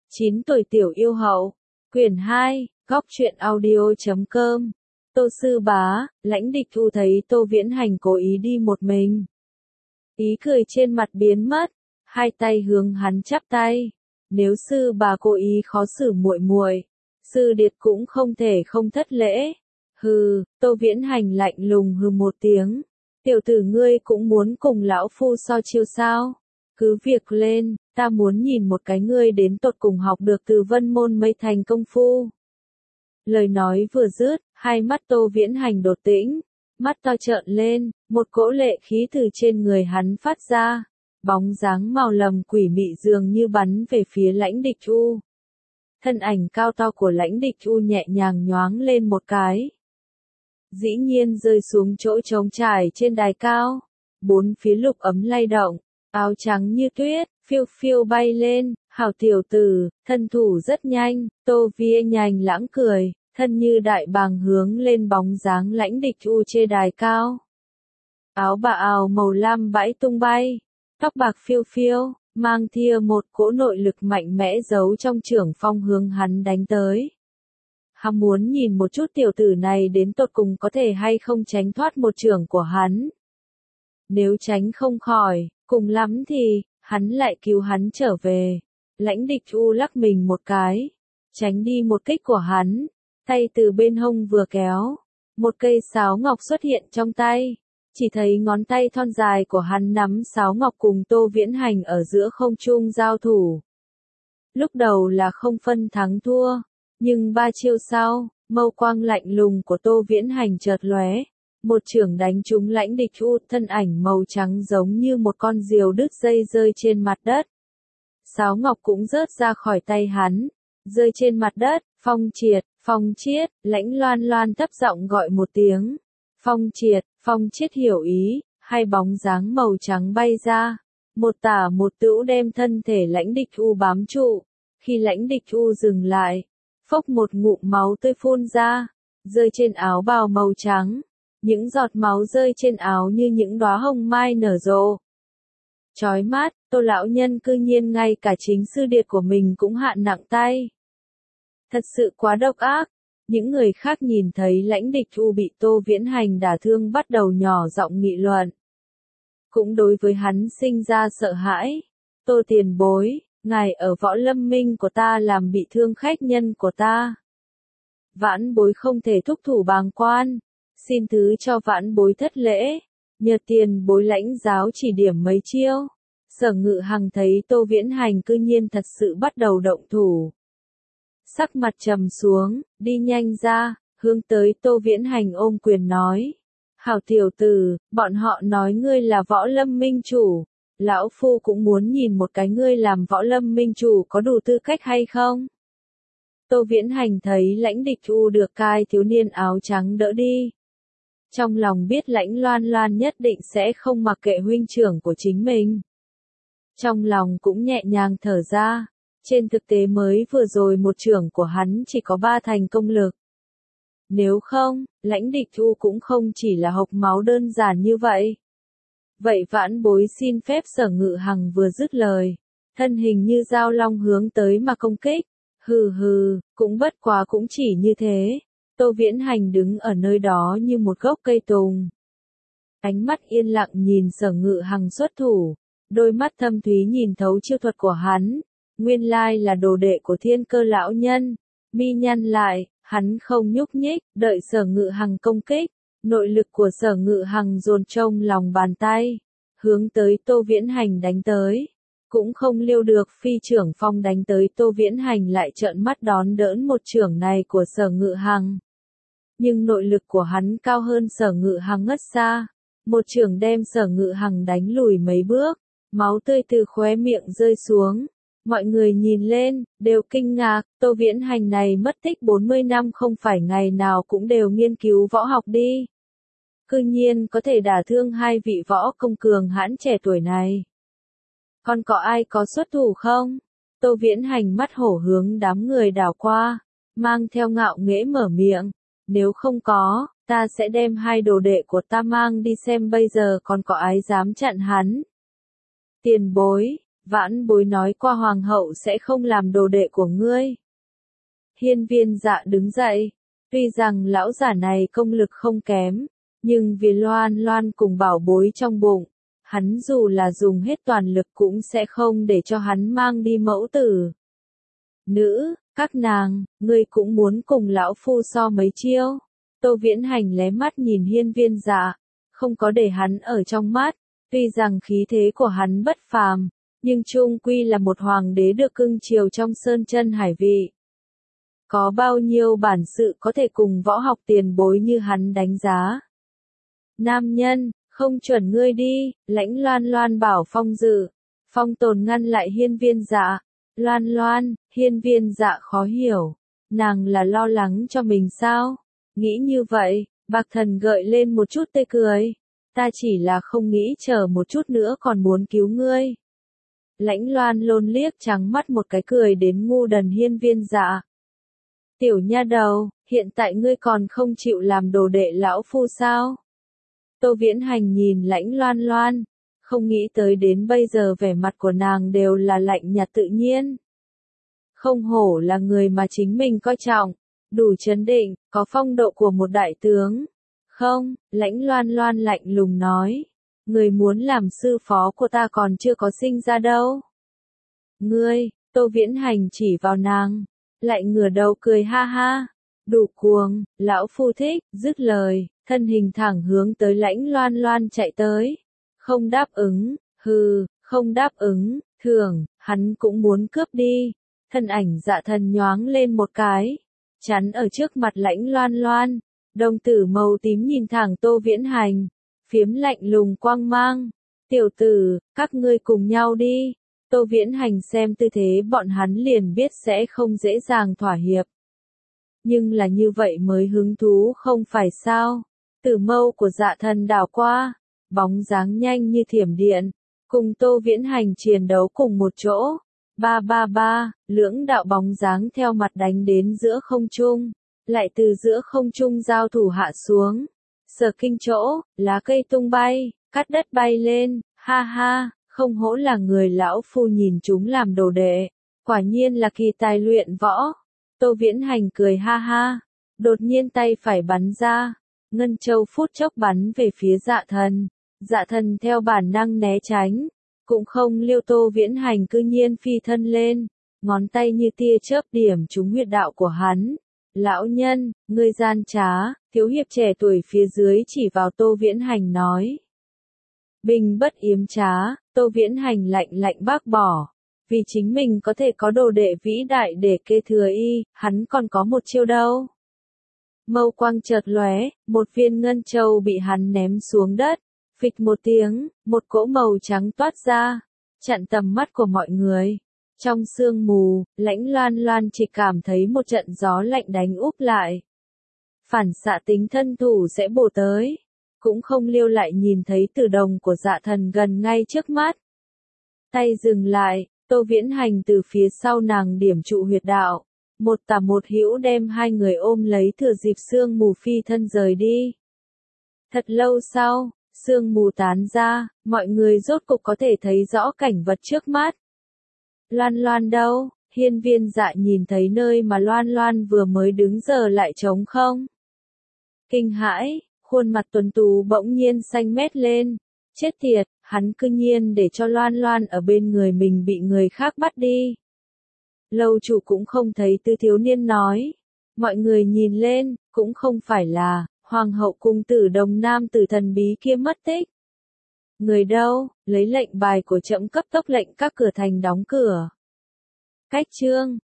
9 tuổi tiểu yêu hậu, quyển 2, góc truyện audio.com. Tô Sư Bá, Lãnh Địch Thu thấy Tô Viễn Hành cố ý đi một mình. Ý cười trên mặt biến mất, hai tay hướng hắn chắp tay. Nếu sư bà cố ý khó xử muội muội, sư điệt cũng không thể không thất lễ. Hừ, Tô Viễn Hành lạnh lùng hừ một tiếng. Tiểu tử ngươi cũng muốn cùng lão phu so chiêu sao? Cứ việc lên, ta muốn nhìn một cái ngươi đến tột cùng học được từ Vân Môn mấy thành công phu. Lời nói vừa dứt, hai mắt Tô Viễn Hành đột tĩnh, mắt to trợn lên, một cỗ lệ khí từ trên người hắn phát ra, bóng dáng màu lầm quỷ mị dường như bắn về phía Lãnh Địch Chu. Thân ảnh cao to của Lãnh Địch Chu nhẹ nhàng nhoáng lên một cái, dĩ nhiên rơi xuống chỗ trống trải trên đài cao, bốn phía lục ấm lay động, áo trắng như tuyết, phiêu phiêu bay lên, hảo tiểu tử, thân thủ rất nhanh. Tô Viễn Hành lãng cười, thân như đại bàng hướng lên bóng dáng Lãnh Địch Chu trên đài cao. Áo bà áo màu lam bãi tung bay, tóc bạc phiêu phiêu, mang theo một cỗ nội lực mạnh mẽ giấu trong trưởng phong hướng hắn đánh tới. Hắn muốn nhìn một chút tiểu tử này đến tột cùng có thể hay không tránh thoát một chưởng của hắn. Nếu tránh không khỏi, cùng lắm thì, hắn lại cứu hắn trở về. Lãnh Địch Chu lắc mình một cái, tránh đi một kích của hắn, tay từ bên hông vừa kéo, một cây sáo ngọc xuất hiện trong tay. Chỉ thấy ngón tay thon dài của hắn nắm sáo ngọc cùng Tô Viễn Hành ở giữa không trung giao thủ. Lúc đầu là không phân thắng thua, nhưng ba chiêu sau, mâu quang lạnh lùng của Tô Viễn Hành chợt lóe, một chưởng đánh trúng Lãnh Địch Chu, thân ảnh màu trắng giống như một con diều đứt dây rơi trên mặt đất. Sáo ngọc cũng rớt ra khỏi tay hắn, rơi trên mặt đất. Phong Triệt, Lãnh Loan Loan thấp giọng gọi một tiếng. Phong Triệt hiểu ý, hai bóng dáng màu trắng bay ra, một tả một hữu đem thân thể Lãnh Địch Chu bám trụ. Khi Lãnh Địch Chu dừng lại, phốc một ngụm máu tươi phun ra, rơi trên áo bào màu trắng. Những giọt máu rơi trên áo như những đóa hồng mai nở rộ. Chói mắt, Tô lão nhân cư nhiên ngay cả chính sư điệt của mình cũng hạ nặng tay. Thật sự quá độc ác. Những người khác nhìn thấy Lãnh Địch Chu bị Tô Viễn Hành đả thương bắt đầu nhỏ giọng nghị luận. Cũng đối với hắn sinh ra sợ hãi. Tô tiền bối, ngài ở Võ Lâm Minh của ta làm bị thương khách nhân của ta. Vãn bối không thể thúc thủ bàng quan, xin thứ cho vãn bối thất lễ, nhờ tiền bối lãnh giáo chỉ điểm mấy chiêu. Sở Ngự Hằng thấy Tô Viễn Hành cư nhiên thật sự bắt đầu động thủ. Sắc mặt trầm xuống, đi nhanh ra, hướng tới Tô Viễn Hành ôm quyền nói. Hảo tiểu tử, bọn họ nói ngươi là Võ Lâm Minh chủ. Lão Phu cũng muốn nhìn một cái ngươi làm Võ Lâm Minh chủ có đủ tư cách hay không? Tô Viễn Hành thấy Lãnh Địch Chu được cai thiếu niên áo trắng đỡ đi. Trong lòng biết Lãnh Loan Loan nhất định sẽ không mặc kệ huynh trưởng của chính mình. Trong lòng cũng nhẹ nhàng thở ra. Trên thực tế mới vừa rồi một chưởng của hắn chỉ có 3 thành công lực. Nếu không, Lãnh Địch Chu cũng không chỉ là hộc máu đơn giản như vậy. Vậy vãn bối xin phép. Sở Ngự Hằng vừa dứt lời, thân hình như dao long hướng tới mà công kích. Hừ, cũng bất quá cũng chỉ như thế. Tô Viễn Hành đứng ở nơi đó như một gốc cây tùng. Ánh mắt yên lặng nhìn Sở Ngự Hằng xuất thủ, đôi mắt thâm thúy nhìn thấu chiêu thuật của hắn. Nguyên lai là đồ đệ của Thiên Cơ lão nhân. Mi nhăn lại, hắn không nhúc nhích, đợi Sở Ngự Hằng công kích. Nội lực của Sở Ngự Hằng dồn trong lòng bàn tay, hướng tới Tô Viễn Hành đánh tới. Cũng không lưu được phi trưởng phong đánh tới Tô Viễn Hành lại trợn mắt đón đỡn một chưởng này của Sở Ngự Hằng. Nhưng nội lực của hắn cao hơn Sở Ngự Hằng ngất xa. Một chưởng đem Sở Ngự Hằng đánh lùi mấy bước, máu tươi từ khóe miệng rơi xuống. Mọi người nhìn lên, đều kinh ngạc, Tô Viễn Hành này mất tích 40 năm không phải ngày nào cũng đều nghiên cứu võ học đi. Cư nhiên có thể đả thương hai vị võ công cường hãn trẻ tuổi này. Còn có ai có xuất thủ không? Tô Viễn Hành mắt hổ hướng đám người đảo qua, mang theo ngạo nghễ mở miệng. Nếu không có, ta sẽ đem hai đồ đệ của ta mang đi xem bây giờ còn có ai dám chặn hắn. Tiền bối, Vãn bối nói qua hoàng hậu sẽ không làm đồ đệ của ngươi. Hiên Viên Dạ đứng dậy, tuy rằng lão giả này công lực không kém, nhưng vì Loan Loan cùng bảo bối trong bụng, hắn dù là dùng hết toàn lực cũng sẽ không để cho hắn mang đi mẫu tử. Nữ, các nàng, ngươi cũng muốn cùng lão phu so mấy chiêu. Tô Viễn Hành lé mắt nhìn Hiên Viên Dạ, không có để hắn ở trong mắt, tuy rằng khí thế của hắn bất phàm, nhưng chung quy là một hoàng đế được cưng chiều trong sơn chân hải vị. Có bao nhiêu bản sự có thể cùng võ học tiền bối như hắn đánh giá. Nam nhân, không chuẩn ngươi đi, Lãnh Loan Loan bảo Phong Dự. Phong Tồn ngăn lại Hiên Viên Dạ. Loan Loan, Hiên Viên Dạ khó hiểu. Nàng là lo lắng cho mình sao? Nghĩ như vậy, Bạc Thần gợi lên một chút tê cười. Ta chỉ là không nghĩ chờ một chút nữa còn muốn cứu ngươi. Lãnh Loan Lôn liếc trắng mắt một cái cười đến ngu đần Hiên Viên Dạ. Tiểu nha đầu, hiện tại ngươi còn không chịu làm đồ đệ lão phu sao? Tô Viễn Hành nhìn Lãnh Loan Loan, không nghĩ tới đến bây giờ vẻ mặt của nàng đều là lạnh nhạt tự nhiên. Không hổ là người mà chính mình coi trọng, đủ trấn định, có phong độ của một đại tướng. Không, Lãnh Loan Loan lạnh lùng nói, người muốn làm sư phó của ta còn chưa có sinh ra đâu. Ngươi, Tô Viễn Hành chỉ vào nàng, lại ngửa đầu cười ha ha, đủ cuồng, lão phu thích, dứt lời, thân hình thẳng hướng tới Lãnh Loan Loan chạy tới. Không đáp ứng, hừ, không đáp ứng, thường, hắn cũng muốn cướp đi. Thân ảnh Dạ Thần nhoáng lên một cái, chắn ở trước mặt Lãnh Loan Loan, đồng tử màu tím nhìn thẳng Tô Viễn Hành, phiếm lạnh lùng quang mang. Tiểu tử, các ngươi cùng nhau đi. Tô Viễn Hành xem tư thế bọn hắn liền biết sẽ không dễ dàng thỏa hiệp. Nhưng là như vậy mới hứng thú không phải sao? Tử mâu của Dạ Thần đảo qua, bóng dáng nhanh như thiểm điện, cùng Tô Viễn Hành chiến đấu cùng một chỗ. Ba ba ba, lưỡng đạo bóng dáng theo mặt đánh đến giữa không trung, lại từ giữa không trung giao thủ hạ xuống. Sở kinh chỗ, lá cây tung bay, cắt đất bay lên, ha ha, không hổ là người lão phu nhìn chúng làm đồ đệ, quả nhiên là kỳ tài luyện võ. Tô Viễn Hành cười ha ha, đột nhiên tay phải bắn ra, ngân châu phút chốc bắn về phía Dạ Thần. Dạ Thần theo bản năng né tránh, cũng không liêu Tô Viễn Hành cư nhiên phi thân lên, ngón tay như tia chớp điểm trúng huyệt đạo của hắn. Lão nhân, ngươi gian trá, thiếu hiệp trẻ tuổi phía dưới chỉ vào Tô Viễn Hành nói. Bình bất yếm trá, Tô Viễn Hành lạnh lạnh bác bỏ. Vì chính mình có thể có đồ đệ vĩ đại để kế thừa y, hắn còn có một chiêu đâu. Mâu quang chợt lóe, một viên ngân châu bị hắn ném xuống đất. Phịch một tiếng, một cỗ màu trắng toát ra, chặn tầm mắt của mọi người. Trong sương mù, Lãnh Loan Loan chỉ cảm thấy một trận gió lạnh đánh úp lại. Phản xạ tính thân thủ sẽ bổ tới, cũng không liêu lại nhìn thấy tử đồng của Dạ Thần gần ngay trước mắt. Tay dừng lại, Tô Viễn Hành từ phía sau nàng điểm trụ huyệt đạo, một tả một hữu đem hai người ôm lấy thừa dịp sương mù phi thân rời đi. Thật lâu sau, sương mù tán ra, mọi người rốt cục có thể thấy rõ cảnh vật trước mắt. Loan Loan đâu? Hiên Viên Dạ nhìn thấy nơi mà Loan Loan vừa mới đứng giờ lại trống không. Kinh hãi, khuôn mặt tuấn tú bỗng nhiên xanh mét lên. Chết tiệt, hắn cư nhiên để cho Loan Loan ở bên người mình bị người khác bắt đi. Lâu chủ cũng không thấy Tư thiếu niên nói. Mọi người nhìn lên, cũng không phải là Hoàng hậu cung tử Đồng Nam tử thần bí kia mất tích. Người đâu, lấy lệnh bài của trẫm cấp tốc lệnh các cửa thành đóng cửa. Cách chương